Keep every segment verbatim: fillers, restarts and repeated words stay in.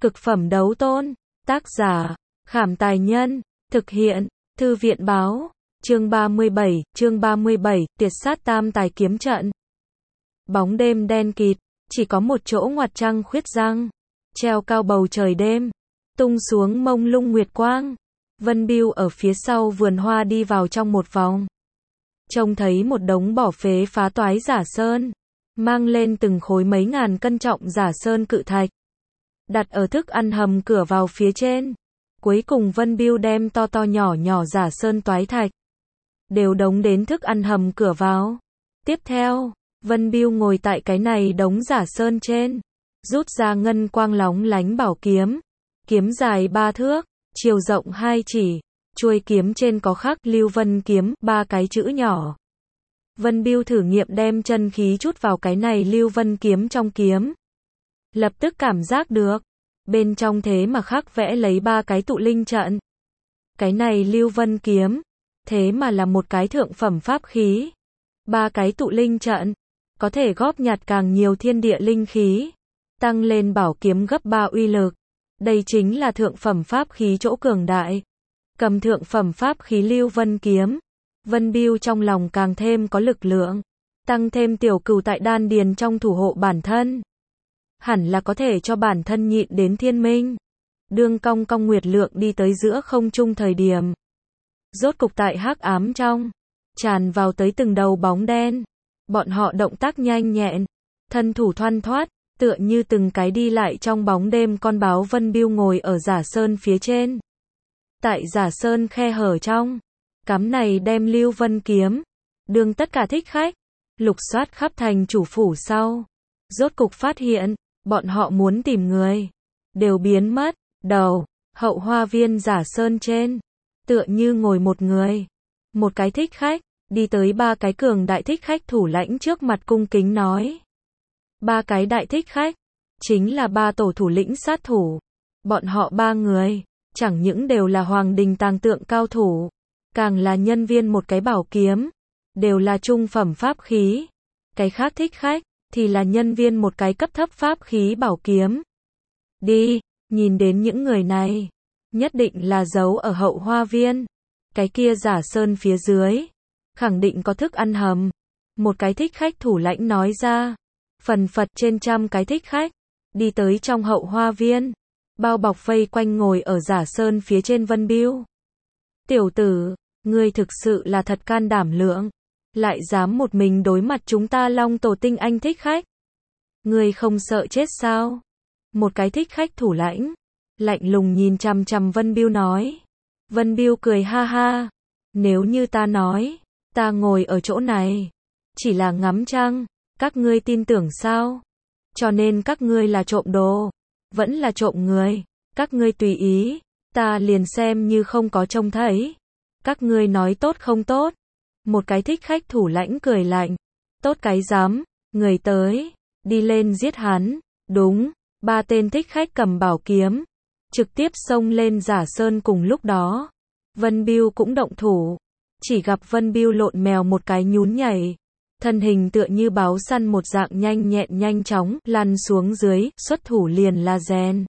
Cực phẩm đấu tôn. Tác giả, Khảm Tài Nhân. Thực hiện, Thư viện Báo. Chương ba mươi bảy, chương ba mươi bảy, Tiệt sát tam tài kiếm trận. Bóng đêm đen kịt, chỉ có một chỗ ngoặt trăng khuyết răng, treo cao bầu trời đêm, tung xuống mông lung nguyệt quang. Vân Bưu ở phía sau vườn hoa đi vào trong một vòng, trông thấy một đống bỏ phế phá toái giả sơn, mang lên từng khối mấy ngàn cân trọng giả sơn cự thạch, đặt ở thức ăn hầm cửa vào phía trên. Cuối cùng Vân Bưu đem to to nhỏ nhỏ giả sơn toái thạch đều đống đến thức ăn hầm cửa vào. Tiếp theo, Vân Bưu ngồi tại cái này đống giả sơn trên, rút ra ngân quang lóng lánh bảo kiếm. Kiếm dài ba thước, chiều rộng hai chỉ, chuôi kiếm trên có khắc Lưu Vân kiếm, ba cái chữ nhỏ. Vân Bưu thử nghiệm đem chân khí chút vào cái này Lưu Vân kiếm trong kiếm. Lập tức cảm giác được, bên trong thế mà khắc vẽ lấy ba cái tụ linh trận. Cái này Lưu Vân kiếm, thế mà là một cái thượng phẩm pháp khí. Ba cái tụ linh trận, có thể góp nhặt càng nhiều thiên địa linh khí, tăng lên bảo kiếm gấp ba uy lực. Đây chính là thượng phẩm pháp khí chỗ cường đại. Cầm thượng phẩm pháp khí Lưu Vân kiếm, Vân Bưu trong lòng càng thêm có lực lượng, tăng thêm tiểu cửu tại đan điền trong thủ hộ bản thân, hẳn là có thể cho bản thân nhịn đến thiên minh. Đương cong cong nguyệt lượng đi tới giữa không trung thời điểm, rốt cục tại hắc ám trong, tràn vào tới từng đầu bóng đen. Bọn họ động tác nhanh nhẹn, thân thủ thoăn thoắt, tựa như từng cái đi lại trong bóng đêm con báo. Vân Bưu ngồi ở giả sơn phía trên, tại giả sơn khe hở trong, cắm này đem Lưu Vân kiếm. Đương tất cả thích khách lục soát khắp thành chủ phủ sau, rốt cục phát hiện, bọn họ muốn tìm người, đều biến mất. Đầu, hậu hoa viên giả sơn trên, tựa như ngồi một người, một cái thích khách, đi tới ba cái cường đại thích khách thủ lãnh trước mặt cung kính nói. Ba cái đại thích khách, chính là ba tổ thủ lĩnh sát thủ. Bọn họ ba người, chẳng những đều là hoàng đình tàng tượng cao thủ, càng là nhân viên một cái bảo kiếm, đều là trung phẩm pháp khí. Cái khác thích khách, thì là nhân viên một cái cấp thấp pháp khí bảo kiếm. Đi, nhìn đến những người này, nhất định là giấu ở hậu hoa viên. Cái kia giả sơn phía dưới, khẳng định có thức ăn hầm. Một cái thích khách thủ lãnh nói ra. Phần phật trên trăm cái thích khách, đi tới trong hậu hoa viên, bao bọc vây quanh ngồi ở giả sơn phía trên Vân Bưu. Tiểu tử, ngươi thực sự là thật can đảm lượng, lại dám một mình đối mặt chúng ta Long Tổ tinh anh thích khách. Ngươi không sợ chết sao? Một cái thích khách thủ lãnh, lạnh lùng nhìn chằm chằm Vân Bưu nói. Vân Bưu cười ha ha, nếu như ta nói, ta ngồi ở chỗ này, chỉ là ngắm trăng, các ngươi tin tưởng sao? Cho nên các ngươi là trộm đồ, vẫn là trộm người, các ngươi tùy ý, ta liền xem như không có trông thấy. Các ngươi nói tốt không tốt? Một cái thích khách thủ lãnh cười lạnh, tốt cái dám, người tới, đi lên giết hắn. Đúng, ba tên thích khách cầm bảo kiếm, trực tiếp xông lên giả sơn. Cùng lúc đó, Vân Bưu cũng động thủ, chỉ gặp Vân Bưu lộn mèo một cái nhún nhảy, thân hình tựa như báo săn một dạng nhanh nhẹn nhanh chóng lăn xuống dưới, xuất thủ liền là rèn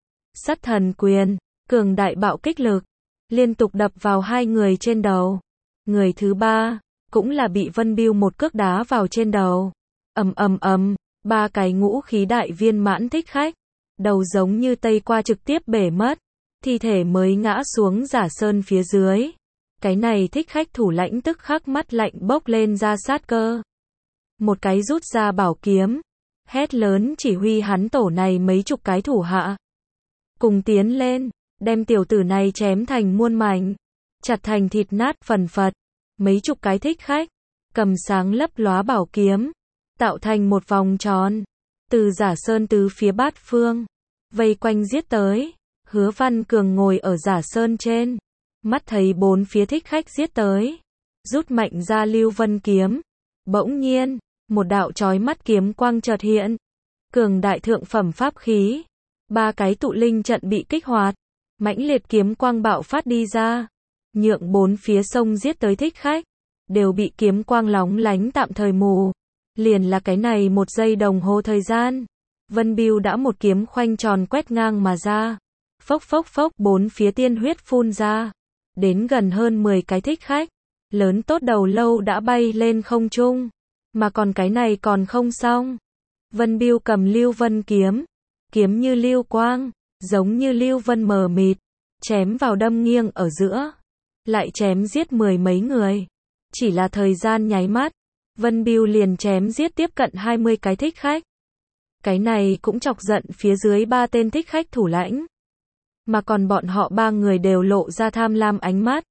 sắt thần quyền, cường đại bạo kích lực, liên tục đập vào hai người trên đầu. Người thứ ba cũng là bị Vân Bưu một cước đá vào trên đầu. Ầm ầm ầm, ba cái ngũ khí đại viên mãn thích khách, đầu giống như tây qua trực tiếp bể mất, thi thể mới ngã xuống giả sơn phía dưới. Cái này thích khách thủ lãnh tức khắc mắt lạnh bốc lên ra sát cơ. Một cái rút ra bảo kiếm, hét lớn chỉ huy hắn tổ này mấy chục cái thủ hạ. Cùng tiến lên, đem tiểu tử này chém thành muôn mảnh, chặt thành thịt nát phần phật. Mấy chục cái thích khách, cầm sáng lấp lóa bảo kiếm, tạo thành một vòng tròn, từ giả sơn tứ phía bát phương, vây quanh giết tới. Hứa Văn Cường ngồi ở giả sơn trên, mắt thấy bốn phía thích khách giết tới, rút mạnh ra Lưu Vân kiếm. Bỗng nhiên, một đạo chói mắt kiếm quang chợt hiện, cường đại thượng phẩm pháp khí, ba cái tụ linh trận bị kích hoạt, mãnh liệt kiếm quang bạo phát đi ra, nhượng bốn phía sông giết tới thích khách đều bị kiếm quang lóng lánh tạm thời mù. Liền là cái này một giây đồng hồ thời gian, Vân Bưu đã một kiếm khoanh tròn quét ngang mà ra. Phốc phốc phốc, bốn phía tiên huyết phun ra. Đến gần hơn mười cái thích khách. Lớn tốt đầu lâu đã bay lên không trung. Mà còn cái này còn không xong. Vân Bưu cầm Lưu Vân kiếm. Kiếm như lưu quang, giống như lưu vân mờ mịt. Chém vào đâm nghiêng ở giữa. Lại chém giết mười mấy người. Chỉ là thời gian nháy mắt. Vân Bưu liền chém giết tiếp cận hai mươi cái thích khách. Cái này cũng chọc giận phía dưới ba tên thích khách thủ lãnh. Mà còn bọn họ ba người đều lộ ra tham lam ánh mắt.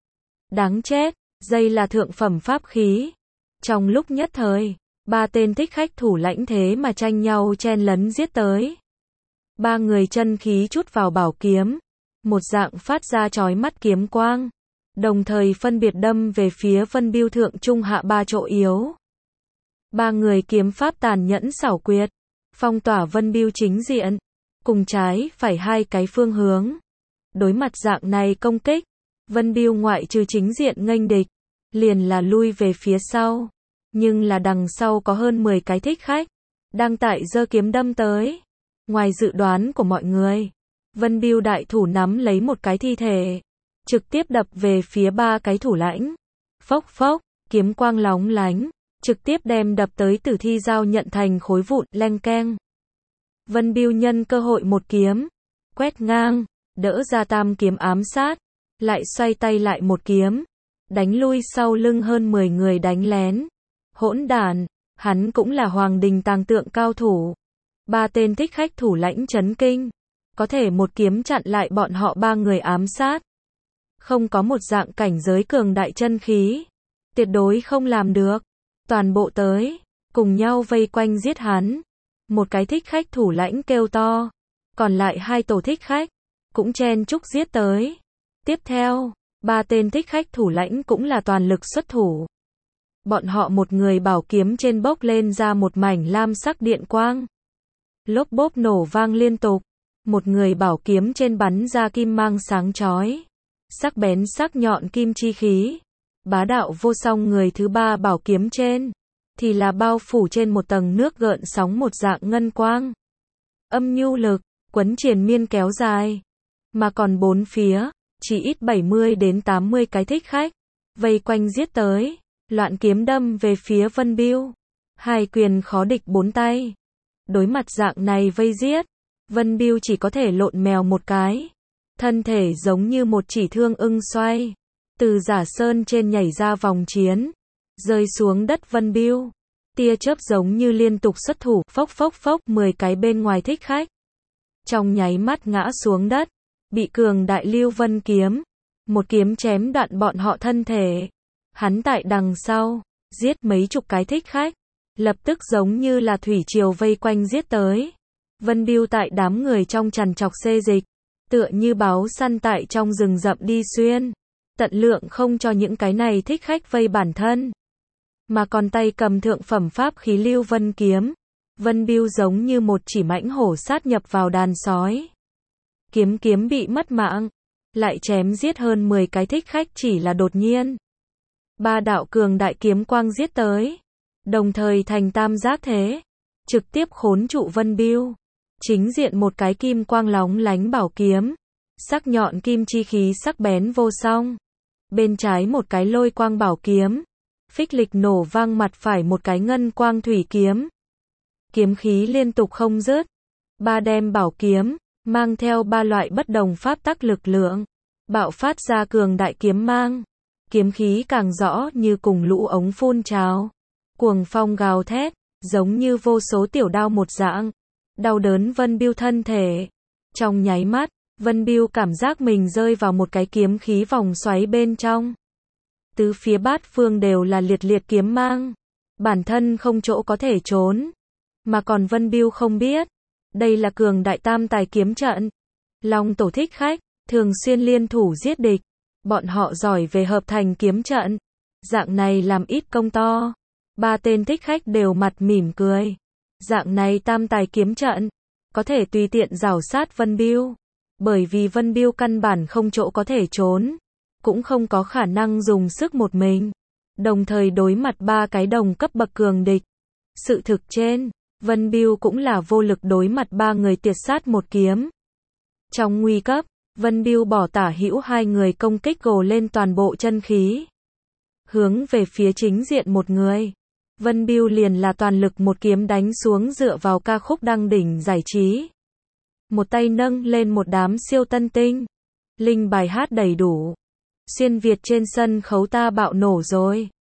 Đáng chết, dây là thượng phẩm pháp khí. Trong lúc nhất thời, ba tên thích khách thủ lãnh thế mà tranh nhau chen lấn giết tới. Ba người chân khí chút vào bảo kiếm. Một dạng phát ra chói mắt kiếm quang. Đồng thời phân biệt đâm về phía Vân Bưu thượng trung hạ ba chỗ yếu. Ba người kiếm pháp tàn nhẫn xảo quyệt. Phong tỏa Vân Bưu chính diện. Cùng trái phải hai cái phương hướng. Đối mặt dạng này công kích. Vân Bưu ngoại trừ chính diện nghênh địch. Liền là lui về phía sau. Nhưng là đằng sau có hơn mười cái thích khách. Đang tại giơ kiếm đâm tới. Ngoài dự đoán của mọi người. Vân Bưu đại thủ nắm lấy một cái thi thể. Trực tiếp đập về phía ba cái thủ lãnh. Phốc phốc, kiếm quang lóng lánh. Trực tiếp đem đập tới tử thi giao nhận thành khối vụn, leng keng. Vân Bưu nhân cơ hội một kiếm. Quét ngang, đỡ ra tam kiếm ám sát. Lại xoay tay lại một kiếm. Đánh lui sau lưng hơn mười người đánh lén. Hỗn đản, hắn cũng là hoàng đình tàng tượng cao thủ. Ba tên thích khách thủ lãnh chấn kinh. Có thể một kiếm chặn lại bọn họ ba người ám sát. Không có một dạng cảnh giới cường đại chân khí. Tuyệt đối không làm được. Toàn bộ tới. Cùng nhau vây quanh giết hắn. Một cái thích khách thủ lãnh kêu to. Còn lại hai tổ thích khách. Cũng chen chúc giết tới. Tiếp theo. Ba tên thích khách thủ lãnh cũng là toàn lực xuất thủ. Bọn họ một người bảo kiếm trên bốc lên ra một mảnh lam sắc điện quang. Lốp bốp nổ vang liên tục. Một người bảo kiếm trên bắn ra kim mang sáng chói. Sắc bén sắc nhọn kim chi khí. Bá đạo vô song người thứ ba bảo kiếm trên. Thì là bao phủ trên một tầng nước gợn sóng một dạng ngân quang. Âm nhu lực, quấn triền miên kéo dài. Mà còn bốn phía, chỉ ít bảy mươi đến tám mươi cái thích khách. Vây quanh giết tới. Loạn kiếm đâm về phía Vân Bưu. Hai quyền khó địch bốn tay. Đối mặt dạng này vây giết. Vân Bưu chỉ có thể lộn mèo một cái. Thân thể giống như một chỉ thương ưng xoay. Từ giả sơn trên nhảy ra vòng chiến. Rơi xuống đất Vân Bưu. Tia chớp giống như liên tục xuất thủ. Phốc phốc phốc, mười cái bên ngoài thích khách. Trong nháy mắt ngã xuống đất. Bị cường đại Lưu Vân kiếm. Một kiếm chém đoạn bọn họ thân thể. Hắn tại đằng sau. Giết mấy chục cái thích khách. Lập tức giống như là thủy triều vây quanh giết tới. Vân Bưu tại đám người trong trằn trọc xê dịch. Tựa như báo săn tại trong rừng rậm đi xuyên. Tận lượng không cho những cái này thích khách vây bản thân. Mà còn tay cầm thượng phẩm pháp khí Lưu Vân kiếm. Vân Bưu giống như một chỉ mãnh hổ sát nhập vào đàn sói. Kiếm kiếm bị mất mạng. Lại chém giết hơn mười cái thích khách chỉ là đột nhiên. Ba đạo cường đại kiếm quang giết tới. Đồng thời thành tam giác thế. Trực tiếp khốn trụ Vân Bưu. Chính diện một cái kim quang lóng lánh bảo kiếm. Sắc nhọn kim chi khí sắc bén vô song. Bên trái một cái lôi quang bảo kiếm. Phích lịch nổ vang mặt phải một cái ngân quang thủy kiếm. Kiếm khí liên tục không dứt. Ba đem bảo kiếm. Mang theo ba loại bất đồng pháp tắc lực lượng. Bạo phát ra cường đại kiếm mang. Kiếm khí càng rõ như cùng lũ ống phun trào. Cuồng phong gào thét. Giống như vô số tiểu đao một dạng. Đau đớn Vân Bưu thân thể. Trong nháy mắt, Vân Bưu cảm giác mình rơi vào một cái kiếm khí vòng xoáy bên trong. Tứ phía bát phương đều là liệt liệt kiếm mang. Bản thân không chỗ có thể trốn. Mà còn Vân Bưu không biết. Đây là cường đại tam tài kiếm trận. Long tổ thích khách, thường xuyên liên thủ giết địch. Bọn họ giỏi về hợp thành kiếm trận. Dạng này làm ít công to. Ba tên thích khách đều mặt mỉm cười. Dạng này tam tài kiếm trận. Có thể tùy tiện rảo sát Vân Bưu. Bởi vì Vân Bưu căn bản không chỗ có thể trốn. Cũng không có khả năng dùng sức một mình. Đồng thời đối mặt ba cái đồng cấp bậc cường địch. Sự thực trên, Vân Bưu cũng là vô lực đối mặt ba người tiệt sát một kiếm. Trong nguy cấp, Vân Bưu bỏ tả hữu hai người công kích gồ lên toàn bộ chân khí. Hướng về phía chính diện một người. Vân Bưu liền là toàn lực một kiếm đánh xuống dựa vào ca khúc đăng đỉnh giải trí. Một tay nâng lên một đám siêu tân tinh. Linh bài hát đầy đủ. Xuyên Việt trên sân khấu ta bạo nổ rồi.